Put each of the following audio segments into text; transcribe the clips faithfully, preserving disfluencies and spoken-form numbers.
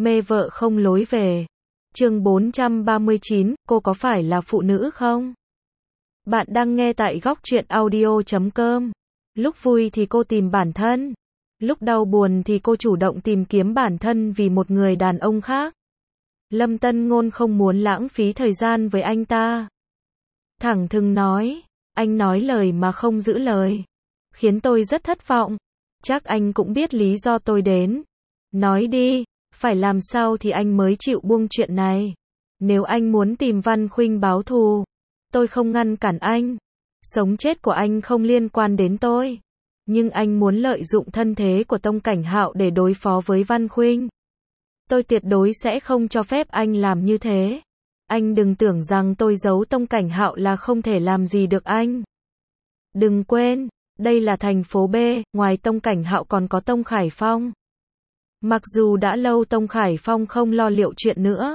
Mê vợ không lối về. Chương bốn trăm ba mươi chín, cô có phải là phụ nữ không? Bạn đang nghe tại góc truyện audio chấm com. Lúc vui thì cô tìm bản thân. Lúc đau buồn thì cô chủ động tìm kiếm bản thân vì một người đàn ông khác. Lâm Tân Ngôn không muốn lãng phí thời gian với anh ta. Thẳng thừng nói, anh nói lời mà không giữ lời. Khiến tôi rất thất vọng. Chắc anh cũng biết lý do tôi đến. Nói đi, phải làm sao thì anh mới chịu buông chuyện này. Nếu anh muốn tìm Văn Khuynh báo thù, tôi không ngăn cản anh. Sống chết của anh không liên quan đến tôi. Nhưng anh muốn lợi dụng thân thế của Tông Cảnh Hạo để đối phó với Văn Khuynh. Tôi tuyệt đối sẽ không cho phép anh làm như thế. Anh đừng tưởng rằng tôi giấu Tông Cảnh Hạo là không thể làm gì được anh. Đừng quên, đây là thành phố B, ngoài Tông Cảnh Hạo còn có Tông Khải Phong. Mặc dù đã lâu Tông Khải Phong không lo liệu chuyện nữa,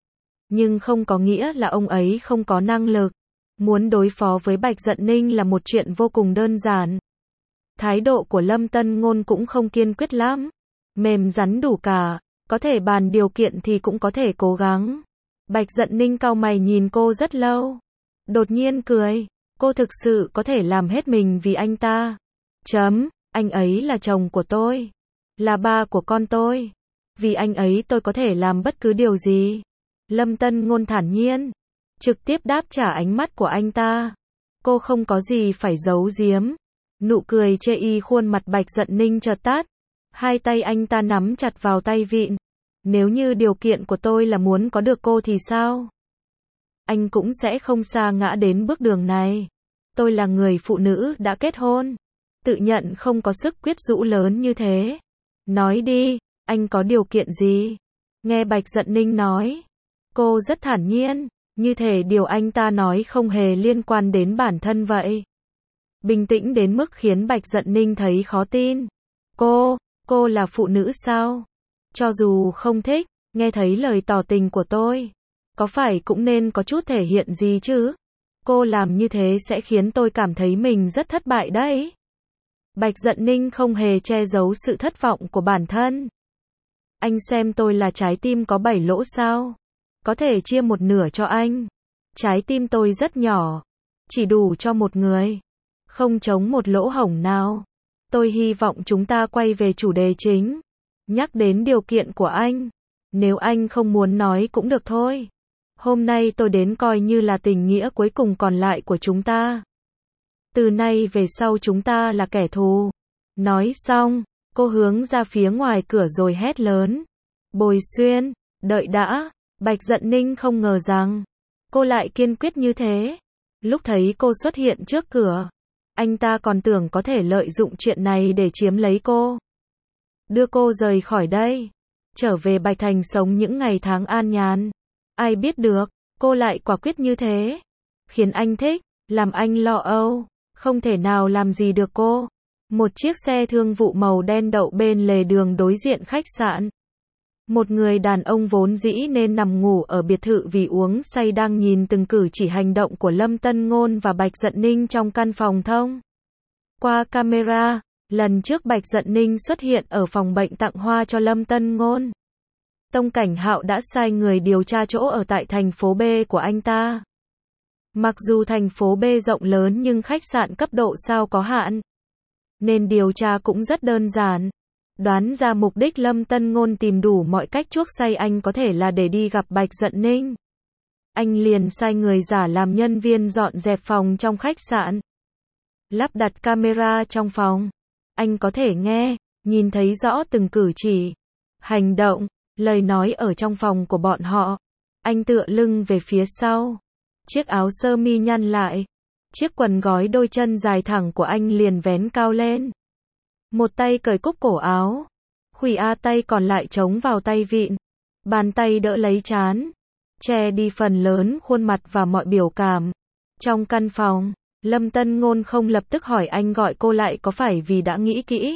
nhưng không có nghĩa là ông ấy không có năng lực. Muốn đối phó với Bạch Dận Ninh là một chuyện vô cùng đơn giản. Thái độ của Lâm Tân Ngôn cũng không kiên quyết lắm. Mềm rắn đủ cả, có thể bàn điều kiện thì cũng có thể cố gắng. Bạch Dận Ninh cau mày nhìn cô rất lâu. Đột nhiên cười, cô thực sự có thể làm hết mình vì anh ta. Chấm, anh ấy là chồng của tôi. Là ba của con tôi. Vì anh ấy tôi có thể làm bất cứ điều gì. Lâm Tân Ngôn thản nhiên, trực tiếp đáp trả ánh mắt của anh ta. Cô không có gì phải giấu giếm. Nụ cười chê y khuôn mặt Bạch Dận Ninh chợt tắt. Hai tay anh ta nắm chặt vào tay vịn. Nếu như điều kiện của tôi là muốn có được cô thì sao? Anh cũng sẽ không sa ngã đến bước đường này. Tôi là người phụ nữ đã kết hôn. Tự nhận không có sức quyết rũ lớn như thế. Nói đi, anh có điều kiện gì? Nghe Bạch Dận Ninh nói, cô rất thản nhiên, như thể điều anh ta nói không hề liên quan đến bản thân vậy. Bình tĩnh đến mức khiến Bạch Dận Ninh thấy khó tin. Cô, cô là phụ nữ sao? Cho dù không thích, nghe thấy lời tỏ tình của tôi, có phải cũng nên có chút thể hiện gì chứ? Cô làm như thế sẽ khiến tôi cảm thấy mình rất thất bại đấy. Bạch Dận Ninh không hề che giấu sự thất vọng của bản thân. Anh xem tôi là trái tim có bảy lỗ sao? Có thể chia một nửa cho anh. Trái tim tôi rất nhỏ, chỉ đủ cho một người, không trống một lỗ hổng nào. Tôi hy vọng chúng ta quay về chủ đề chính. Nhắc đến điều kiện của anh. Nếu anh không muốn nói cũng được thôi. Hôm nay tôi đến coi như là tình nghĩa cuối cùng còn lại của chúng ta. Từ nay về sau chúng ta là kẻ thù. Nói xong, cô hướng ra phía ngoài cửa rồi hét lớn. Bồi Xuyên, đợi đã. Bạch Dận Ninh không ngờ rằng cô lại kiên quyết như thế. Lúc thấy cô xuất hiện trước cửa, anh ta còn tưởng có thể lợi dụng chuyện này để chiếm lấy cô. Đưa cô rời khỏi đây. Trở về Bạch Thành sống những ngày tháng an nhàn. Ai biết được, cô lại quả quyết như thế. Khiến anh thích, làm anh lo âu. Không thể nào làm gì được cô. Một chiếc xe thương vụ màu đen đậu bên lề đường đối diện khách sạn. Một người đàn ông vốn dĩ nên nằm ngủ ở biệt thự vì uống say đang nhìn từng cử chỉ hành động của Lâm Tân Ngôn và Bạch Dận Ninh trong căn phòng thông qua camera. Lần trước Bạch Dận Ninh xuất hiện ở phòng bệnh tặng hoa cho Lâm Tân Ngôn, Tông Cảnh Hạo đã sai người điều tra chỗ ở tại thành phố B của anh ta. Mặc dù thành phố B rộng lớn nhưng khách sạn cấp độ sao có hạn, nên điều tra cũng rất đơn giản. Đoán ra mục đích Lâm Tân Ngôn tìm đủ mọi cách chuốc say anh có thể là để đi gặp Bạch Dận Ninh. Anh liền sai người giả làm nhân viên dọn dẹp phòng trong khách sạn. Lắp đặt camera trong phòng. Anh có thể nghe, nhìn thấy rõ từng cử chỉ, hành động, lời nói ở trong phòng của bọn họ. Anh tựa lưng về phía sau. Chiếc áo sơ mi nhăn lại. Chiếc quần gói đôi chân dài thẳng của anh liền vén cao lên. Một tay cởi cúc cổ áo. Khuỷu A tay còn lại chống vào tay vịn. Bàn tay đỡ lấy trán. Che đi phần lớn khuôn mặt và mọi biểu cảm. Trong căn phòng, Lâm Tân Ngôn không lập tức hỏi anh gọi cô lại có phải vì đã nghĩ kỹ,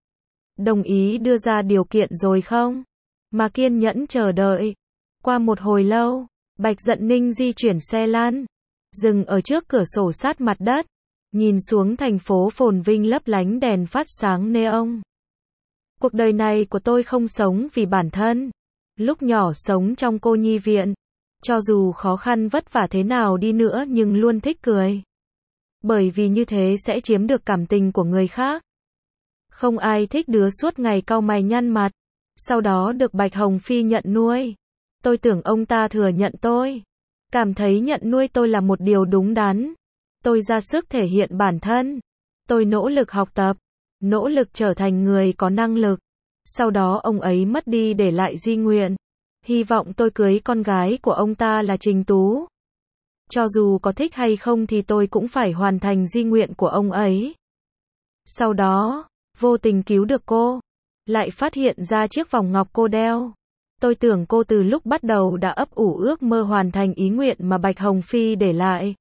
đồng ý đưa ra điều kiện rồi không? Mà kiên nhẫn chờ đợi. Qua một hồi lâu, Bạch Dận Ninh di chuyển xe lan, dừng ở trước cửa sổ sát mặt đất, nhìn xuống thành phố phồn vinh lấp lánh đèn phát sáng neon. Cuộc đời này của tôi không sống vì bản thân, Lúc nhỏ sống trong cô nhi viện, cho dù khó khăn vất vả thế nào đi nữa nhưng luôn thích cười. Bởi vì như thế sẽ chiếm được cảm tình của người khác. Không ai thích đứa suốt ngày cau mày nhăn mặt, sau đó được Bạch Hồng Phi nhận nuôi. Tôi tưởng ông ta thừa nhận tôi, cảm thấy nhận nuôi tôi là một điều đúng đắn. Tôi ra sức thể hiện bản thân, tôi nỗ lực học tập, nỗ lực trở thành người có năng lực. Sau đó ông ấy mất đi để lại di nguyện, hy vọng tôi cưới con gái của ông ta là Trình Tú. Cho dù có thích hay không thì tôi cũng phải hoàn thành di nguyện của ông ấy. Sau đó, vô tình cứu được cô, lại phát hiện ra chiếc vòng ngọc cô đeo. Tôi tưởng cô từ lúc bắt đầu đã ấp ủ ước mơ hoàn thành ý nguyện mà Bạch Hồng Phi để lại.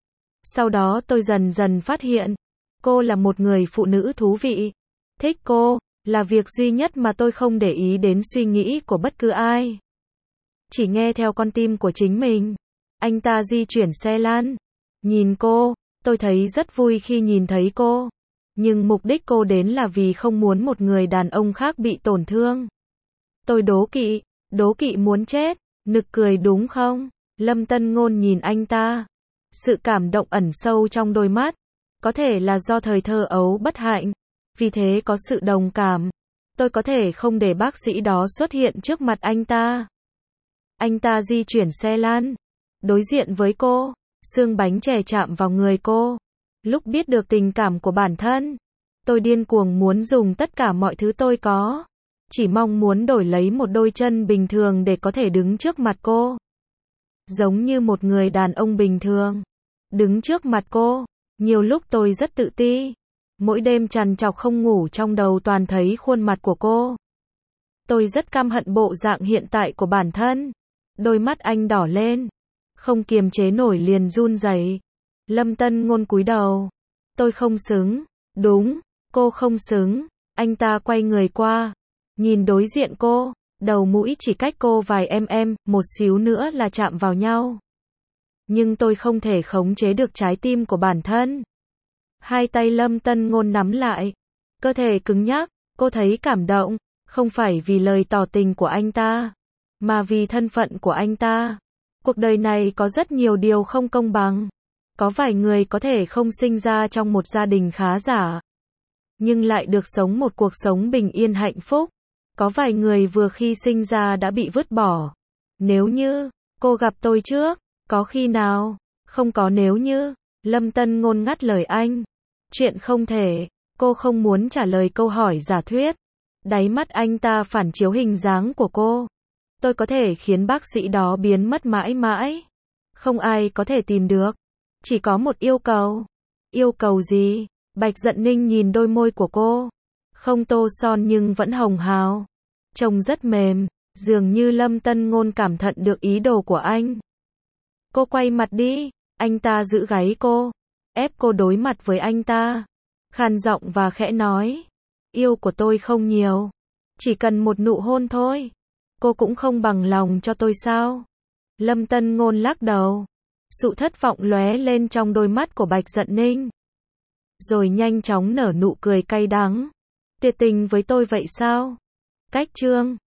Sau đó tôi dần dần phát hiện, cô là một người phụ nữ thú vị. Thích cô, là việc duy nhất mà tôi không để ý đến suy nghĩ của bất cứ ai. Chỉ nghe theo con tim của chính mình. Anh ta di chuyển xe lăn. Nhìn cô, tôi thấy rất vui khi nhìn thấy cô. Nhưng mục đích cô đến là vì không muốn một người đàn ông khác bị tổn thương. Tôi đố kỵ, đố kỵ muốn chết, nực cười đúng không? Lâm Tân Ngôn nhìn anh ta. Sự cảm động ẩn sâu trong đôi mắt. Có thể là do thời thơ ấu bất hạnh. Vì thế có sự đồng cảm. Tôi có thể không để bác sĩ đó xuất hiện trước mặt anh ta. Anh ta di chuyển xe lăn. Đối diện với cô. Xương bánh chè chạm vào người cô. Lúc biết được tình cảm của bản thân, tôi điên cuồng muốn dùng tất cả mọi thứ tôi có. Chỉ mong muốn đổi lấy một đôi chân bình thường để có thể đứng trước mặt cô. Giống như một người đàn ông bình thường. Đứng trước mặt cô. Nhiều lúc tôi rất tự ti. Mỗi đêm trằn trọc không ngủ trong đầu toàn thấy khuôn mặt của cô. Tôi rất căm hận bộ dạng hiện tại của bản thân. Đôi mắt anh đỏ lên. Không kiềm chế nổi liền run rẩy. Lâm Tân Ngôn cúi đầu. Tôi không xứng. Đúng, cô không xứng. Anh ta quay người qua. Nhìn đối diện cô. Đầu mũi chỉ cách cô vài mm, một xíu nữa là chạm vào nhau. Nhưng tôi không thể khống chế được trái tim của bản thân. Hai tay Lâm Tân Ngôn nắm lại. Cơ thể cứng nhắc. Cô thấy cảm động. Không phải vì lời tỏ tình của anh ta, mà vì thân phận của anh ta. Cuộc đời này có rất nhiều điều không công bằng. Có vài người có thể không sinh ra trong một gia đình khá giả, nhưng lại được sống một cuộc sống bình yên hạnh phúc. Có vài người vừa khi sinh ra đã bị vứt bỏ. Nếu như cô gặp tôi trước, có khi nào? Không có nếu như. Lâm Tân Ngôn ngắt lời anh. Chuyện không thể. Cô không muốn trả lời câu hỏi giả thuyết. Đáy mắt anh ta phản chiếu hình dáng của cô. Tôi có thể khiến bác sĩ đó biến mất mãi mãi. Không ai có thể tìm được. Chỉ có một yêu cầu. Yêu cầu gì? Bạch Dận Ninh nhìn đôi môi của cô. Không tô son nhưng vẫn hồng hào. Trông rất mềm. Dường như Lâm Tân Ngôn cảm thận được ý đồ của anh. Cô quay mặt đi. Anh ta giữ gáy cô. Ép cô đối mặt với anh ta. Khàn giọng và khẽ nói. Yêu của tôi không nhiều. Chỉ cần một nụ hôn thôi. Cô cũng không bằng lòng cho tôi sao? Lâm Tân Ngôn lắc đầu. Sự thất vọng lóe lên trong đôi mắt của Bạch Dận Ninh. Rồi nhanh chóng nở nụ cười cay đắng. Tuyệt tình với tôi vậy sao? Cách chương